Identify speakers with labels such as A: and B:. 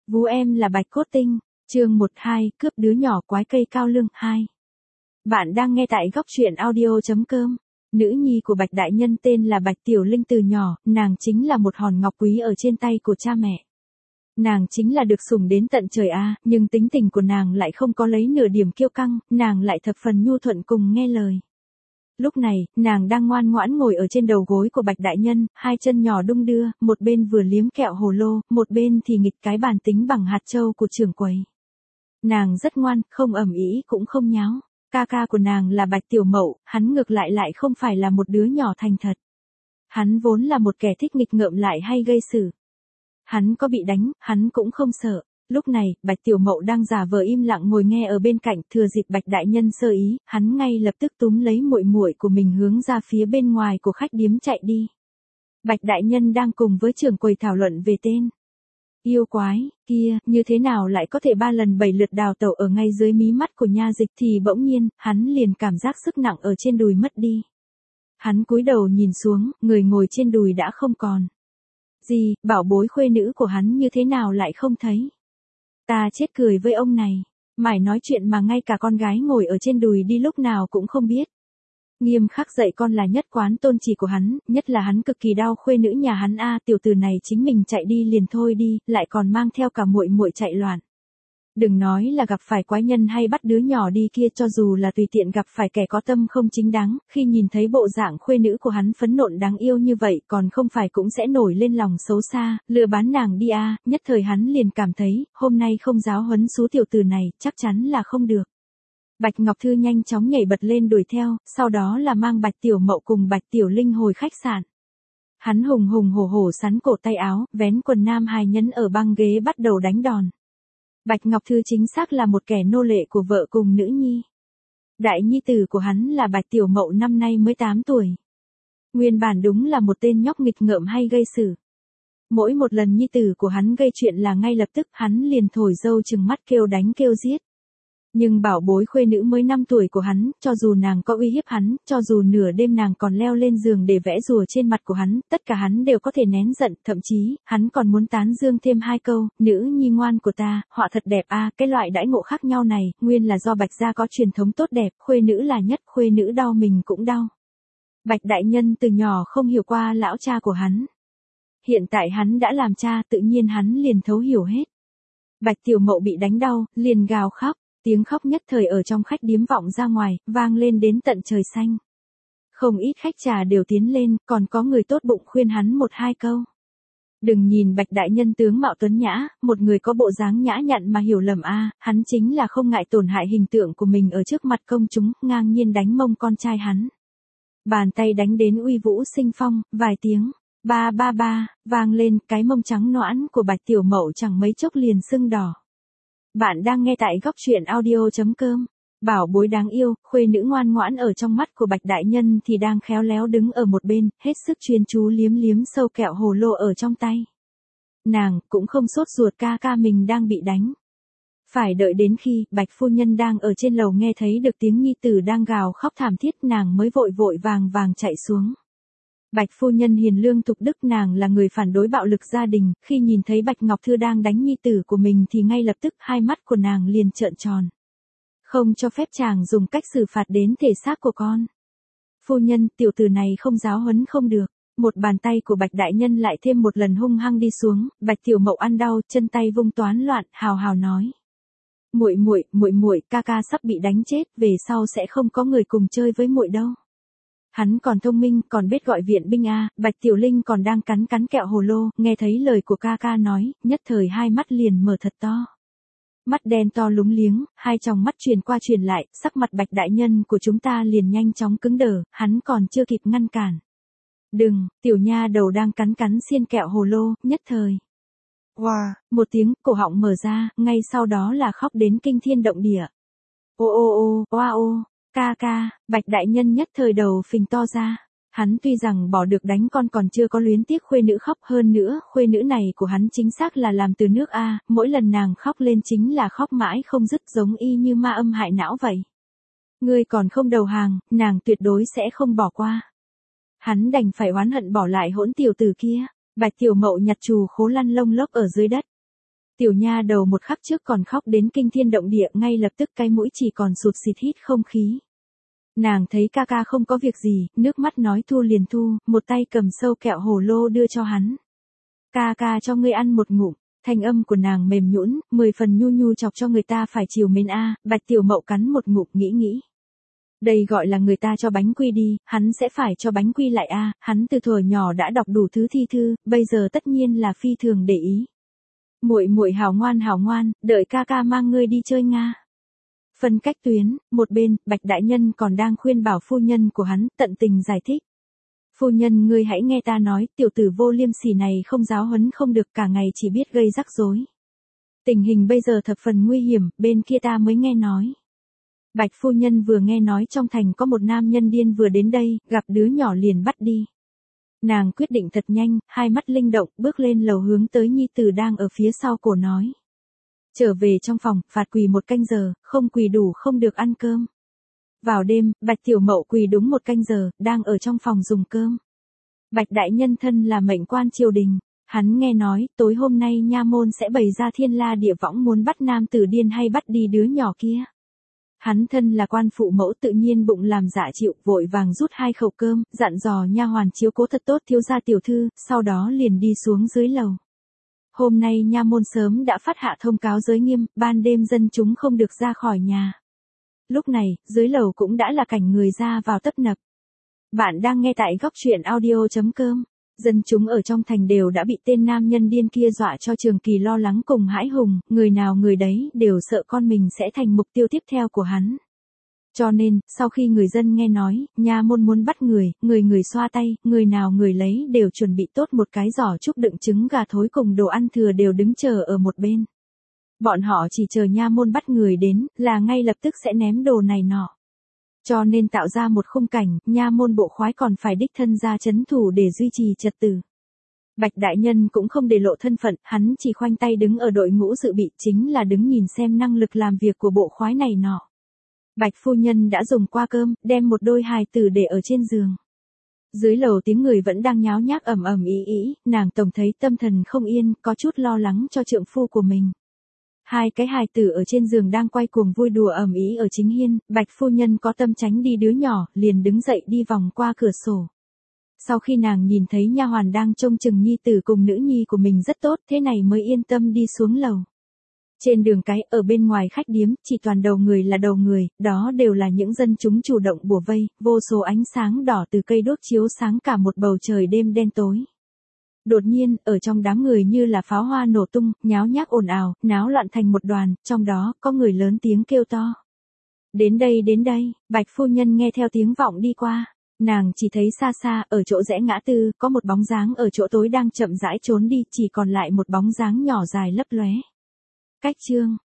A: Vú em là Bạch Cốt Tinh, chương 12, cướp đứa nhỏ quái cây cao lương 2. Bạn đang nghe tại góc truyện audio.com. Nữ nhi của Bạch Đại Nhân tên là Bạch Tiểu Linh từ nhỏ, nàng chính là một hòn ngọc quý ở trên tay của cha mẹ. Nàng chính là được sủng đến tận trời a, nhưng tính tình của nàng lại không có lấy nửa điểm kiêu căng, nàng lại thập phần nhu thuận cùng nghe lời. Lúc này, nàng đang ngoan ngoãn ngồi ở trên đầu gối của Bạch Đại Nhân, hai chân nhỏ đung đưa, một bên vừa liếm kẹo hồ lô, một bên thì nghịch cái bàn tính bằng hạt châu của trưởng quầy. Nàng rất ngoan, không ầm ĩ cũng không nháo. Ca ca của nàng là Bạch Tiểu Mậu, hắn ngược lại không phải là một đứa nhỏ thành thật. Hắn vốn là một kẻ thích nghịch ngợm lại hay gây sự. Hắn có bị đánh, hắn cũng không sợ. Lúc này, Bạch Tiểu Mậu đang giả vờ im lặng ngồi nghe ở bên cạnh, thừa dịp Bạch Đại Nhân sơ ý, hắn ngay lập tức túm lấy muội muội của mình hướng ra phía bên ngoài của khách điếm chạy đi. Bạch Đại Nhân đang cùng với trưởng quầy thảo luận về tên. Yêu quái, kia, như thế nào lại có thể 3 lần 7 lượt đào tẩu ở ngay dưới mí mắt của nha dịch thì bỗng nhiên, hắn liền cảm giác sức nặng ở trên đùi mất đi. Hắn cúi đầu nhìn xuống, người ngồi trên đùi đã không còn. Gì, bảo bối khuê nữ của hắn như thế nào lại không thấy. Ta chết cười với ông này, mải nói chuyện mà ngay cả con gái ngồi ở trên đùi đi lúc nào cũng không biết. Nghiêm khắc dạy con là nhất quán tôn chỉ của hắn, nhất là hắn cực kỳ đau khuê nữ nhà hắn a, tiểu tử này chính mình chạy đi liền thôi đi, lại còn mang theo cả muội muội chạy loạn. Đừng nói là gặp phải quái nhân hay bắt đứa nhỏ đi kia, cho dù là tùy tiện gặp phải kẻ có tâm không chính đáng, khi nhìn thấy bộ dạng khuê nữ của hắn phấn nộn đáng yêu như vậy, còn không phải cũng sẽ nổi lên lòng xấu xa, lừa bán nàng đi a, nhất thời hắn liền cảm thấy, hôm nay không giáo huấn xú tiểu tử này, chắc chắn là không được. Bạch Ngọc Thư nhanh chóng nhảy bật lên đuổi theo, sau đó là mang Bạch Tiểu Mậu cùng Bạch Tiểu Linh hồi khách sạn. Hắn hùng hổ sắn cổ tay áo, vén quần nam hài nhấn ở băng ghế bắt đầu đánh đòn. Bạch Ngọc Thư chính xác là một kẻ nô lệ của vợ cùng nữ nhi. Đại nhi tử của hắn là Bạch Tiểu Mậu năm nay mới 8 tuổi. Nguyên bản đúng là một tên nhóc nghịch ngợm hay gây sự. Mỗi một lần nhi tử của hắn gây chuyện là ngay lập tức hắn liền thổi dâu trừng mắt kêu đánh kêu giết. Nhưng bảo bối khuê nữ mới 5 tuổi của hắn, cho dù nàng có uy hiếp hắn, cho dù nửa đêm nàng còn leo lên giường để vẽ rùa trên mặt của hắn, tất cả hắn đều có thể nén giận, thậm chí, hắn còn muốn tán dương thêm 2 câu, nữ nhi ngoan của ta, họa thật đẹp a, cái loại đãi ngộ khác nhau này, nguyên là do Bạch gia có truyền thống tốt đẹp, khuê nữ là nhất, khuê nữ đau mình cũng đau. Bạch Đại Nhân từ nhỏ không hiểu qua lão cha của hắn. Hiện tại hắn đã làm cha, tự nhiên hắn liền thấu hiểu hết. Bạch Tiểu Mậu bị đánh đau, liền gào khóc. Tiếng khóc nhất thời ở trong khách điếm vọng ra ngoài, vang lên đến tận trời xanh. Không ít khách trà đều tiến lên, còn có người tốt bụng khuyên hắn 1-2 câu. Đừng nhìn Bạch Đại Nhân tướng mạo tuấn nhã, một người có bộ dáng nhã nhặn mà hiểu lầm a, hắn chính là không ngại tổn hại hình tượng của mình ở trước mặt công chúng, ngang nhiên đánh mông con trai hắn. Bàn tay đánh đến uy vũ sinh phong, vài tiếng, ba ba ba, vang lên, cái mông trắng nõn của Bạch Tiểu Mậu chẳng mấy chốc liền sưng đỏ. Bạn đang nghe tại góc truyện audio.com. Bảo bối đáng yêu, khuê nữ ngoan ngoãn ở trong mắt của Bạch Đại Nhân thì đang khéo léo đứng ở một bên, hết sức chuyên chú liếm sâu kẹo hồ lô ở trong tay. Nàng cũng không sốt ruột ca ca mình đang bị đánh. Phải đợi đến khi Bạch phu nhân đang ở trên lầu nghe thấy được tiếng nhi tử đang gào khóc thảm thiết, nàng mới vội vàng chạy xuống. Bạch phu nhân hiền lương thục đức, nàng là người phản đối bạo lực gia đình, khi nhìn thấy Bạch Ngọc Thư đang đánh nhi tử của mình thì ngay lập tức hai mắt của nàng liền trợn tròn. Không cho phép chàng dùng cách xử phạt đến thể xác của con. Phu nhân, tiểu tử này không giáo huấn không được. Một bàn tay của Bạch Đại Nhân lại thêm một lần hung hăng đi xuống, Bạch Tiểu Mậu ăn đau, chân tay vung toán loạn, hào nói. Muội, ca ca sắp bị đánh chết, về sau sẽ không có người cùng chơi với muội đâu. Hắn còn thông minh, còn biết gọi viện binh a. Bạch Tiểu Linh còn đang cắn kẹo hồ lô, nghe thấy lời của ca ca nói, nhất thời hai mắt liền mở thật to. Mắt đen to lúng liếng, hai tròng mắt truyền qua truyền lại, sắc mặt Bạch Đại Nhân của chúng ta liền nhanh chóng cứng đờ, hắn còn chưa kịp ngăn cản. Đừng, tiểu nha đầu đang cắn xiên kẹo hồ lô, nhất thời. Wow, một tiếng, cổ họng mở ra, ngay sau đó là khóc đến kinh thiên động địa. Ô. Ca, Bạch Đại Nhân nhất thời đầu phình to ra. Hắn tuy rằng bỏ được đánh con còn chưa có luyến tiếc khuê nữ khóc, hơn nữa, khuê nữ này của hắn chính xác là làm từ nước a, mỗi lần nàng khóc lên chính là khóc mãi không dứt, giống y như ma âm hại não vậy. Ngươi còn không đầu hàng, nàng tuyệt đối sẽ không bỏ qua. Hắn đành phải oán hận bỏ lại hỗn tiểu tử kia. Bạch Tiểu Mậu nhặt chù khố lăn lông lốc ở dưới đất. Tiểu nha đầu một khắc trước còn khóc đến kinh thiên động địa, ngay lập tức cái mũi chỉ còn sụt xịt hít không khí. Nàng thấy ca ca không có việc gì, nước mắt nói thu liền thu, một tay cầm sâu kẹo hồ lô đưa cho hắn. Ca ca cho ngươi ăn một ngụm, thanh âm của nàng mềm nhũn, 10 phần nhu nhu chọc cho người ta phải chiều mến a. Bạch Tiểu Mậu cắn một ngụm nghĩ. Đây gọi là người ta cho bánh quy đi, hắn sẽ phải cho bánh quy lại a. Hắn từ thuở nhỏ đã đọc đủ thứ thi thư, bây giờ tất nhiên là phi thường để ý. Muội muội hảo ngoan, đợi ca ca mang ngươi đi chơi nga. Phân cách tuyến, một bên, Bạch đại nhân còn đang khuyên bảo phu nhân của hắn, tận tình giải thích. Phu nhân ngươi hãy nghe ta nói, tiểu tử vô liêm sỉ này không giáo huấn không được, cả ngày chỉ biết gây rắc rối. Tình hình bây giờ thập phần nguy hiểm, bên kia ta mới nghe nói. Bạch phu nhân vừa nghe nói trong thành có một nam nhân điên vừa đến đây, gặp đứa nhỏ liền bắt đi. Nàng quyết định thật nhanh, hai mắt linh động, bước lên lầu hướng tới nhi tử đang ở phía sau cổ nói. Trở về trong phòng, phạt quỳ 1 canh giờ, không quỳ đủ không được ăn cơm. Vào đêm, Bạch Tiểu Mậu quỳ đúng 1 canh giờ, đang ở trong phòng dùng cơm. Bạch đại nhân thân là mệnh quan triều đình, hắn nghe nói, tối hôm nay nha môn sẽ bày ra thiên la địa võng muốn bắt nam tử điên hay bắt đi đứa nhỏ kia. Hắn thân là quan phụ mẫu tự nhiên bụng làm dạ chịu, vội vàng rút 2 khẩu cơm, dặn dò nha hoàn chiếu cố thật tốt thiếu gia tiểu thư, sau đó liền đi xuống dưới lầu. Hôm nay nha môn sớm đã phát hạ thông cáo giới nghiêm, ban đêm dân chúng không được ra khỏi nhà. Lúc này, dưới lầu cũng đã là cảnh người ra vào tấp nập. Bạn đang nghe tại góc truyện audio.com. Dân chúng ở trong thành đều đã bị tên nam nhân điên kia dọa cho Trường Kỳ lo lắng cùng hãi hùng, người nào người đấy đều sợ con mình sẽ thành mục tiêu tiếp theo của hắn. Cho nên, sau khi người dân nghe nói, nha môn muốn bắt người xoa tay, người nào người lấy đều chuẩn bị tốt một cái giỏ trúc đựng trứng gà thối cùng đồ ăn thừa đều đứng chờ ở một bên. Bọn họ chỉ chờ nha môn bắt người đến, là ngay lập tức sẽ ném đồ này nọ. Cho nên tạo ra một khung cảnh, nha môn bộ khoái còn phải đích thân ra trấn thủ để duy trì trật tự. Bạch đại nhân cũng không để lộ thân phận, hắn chỉ khoanh tay đứng ở đội ngũ dự bị, chính là đứng nhìn xem năng lực làm việc của bộ khoái này nọ. Bạch phu nhân đã dùng qua cơm, đem một đôi hài tử để ở trên giường. Dưới lầu tiếng người vẫn đang nháo nhác ầm ầm ý, nàng tổng thấy tâm thần không yên, có chút lo lắng cho trượng phu của mình. 2 cái hài tử ở trên giường đang quay cuồng vui đùa ầm ĩ ở chính hiên, Bạch phu nhân có tâm tránh đi đứa nhỏ, liền đứng dậy đi vòng qua cửa sổ. Sau khi nàng nhìn thấy nha hoàn đang trông chừng nhi tử cùng nữ nhi của mình rất tốt, thế này mới yên tâm đi xuống lầu. Trên đường cái, ở bên ngoài khách điếm, chỉ toàn đầu người là đầu người, đó đều là những dân chúng chủ động bủa vây, vô số ánh sáng đỏ từ cây đốt chiếu sáng cả một bầu trời đêm đen tối. Đột nhiên, ở trong đám người như là pháo hoa nổ tung, nháo nhác ồn ào, náo loạn thành một đoàn, trong đó, có người lớn tiếng kêu to. Đến đây, Bạch phu nhân nghe theo tiếng vọng đi qua. Nàng chỉ thấy xa xa, ở chỗ rẽ ngã tư, có một bóng dáng ở chỗ tối đang chậm rãi trốn đi, chỉ còn lại một bóng dáng nhỏ dài lấp lóe. Cách chương